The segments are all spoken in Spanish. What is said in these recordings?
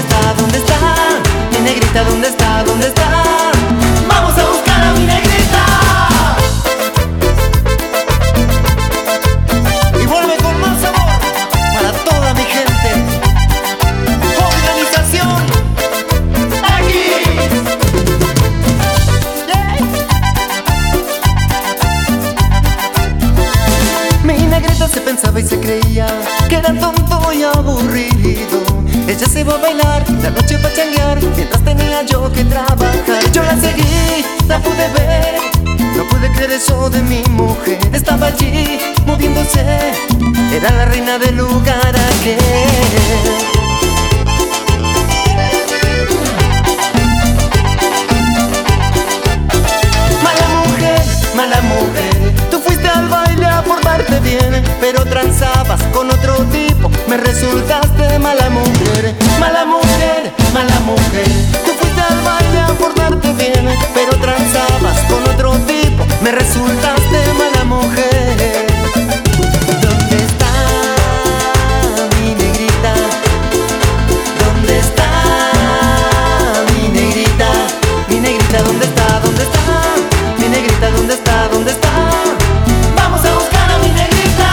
está? ¿Dónde está? Mi negrita, ¿dónde está? ¿Dónde está? Vamos a buscar a mi negrita. Y vuelve con más sabor para toda mi gente. Organización X. Mi negrita se pensaba y se creía que era tonto y aburrido. Ella se iba a bailar, la noche pa' changuear, mientras tenía yo que trabajar. Yo la seguí, la pude ver, no pude creer eso de mi mujer. Estaba allí, moviéndose, era la reina del lugar aquel. Mala mujer, tú fuiste al baile a portarte bien, pero transabas con otro tipo, me resultaste mala mujer. Mala mujer, mala mujer, tú fuiste al baile a portarte bien, pero transabas con otro tipo, me resultaste mala mujer. ¿Dónde está mi negrita? ¿Dónde está mi negrita? Mi negrita, ¿dónde está? ¿Dónde está? Mi negrita, ¿dónde está? ¿Dónde está? Vamos a buscar a mi negrita.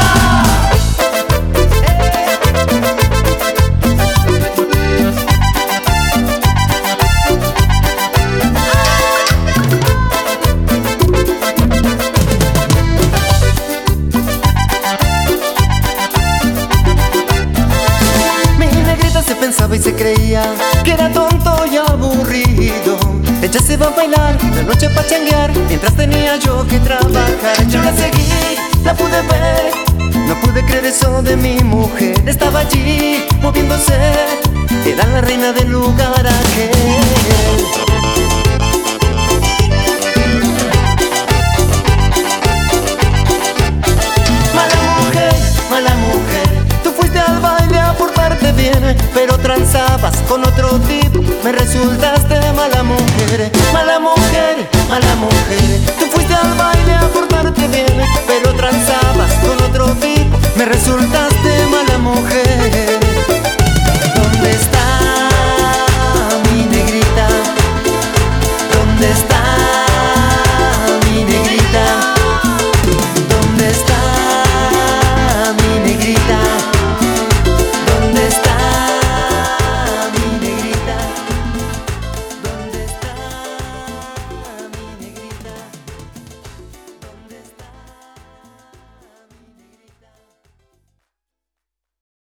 Mi negrita se pensaba y se creía que era tonto y aburrido. Ella se iba a bailar, la noche pa' changuear, mientras tenía yo que trabajar. Yo la seguí, la pude ver, no pude creer eso de mi mujer. Estaba allí, moviéndose, era la reina del lugar aquel. Mala mujer, tú fuiste al baile a portarte bien, pero transabas con otro tipo, me resultaste mala mujer. Mala mujer, mala mujer, tú fuiste al baile a portarte bien, pero transabas con otro tipo, me resultaste mala mujer. ¿Dónde está?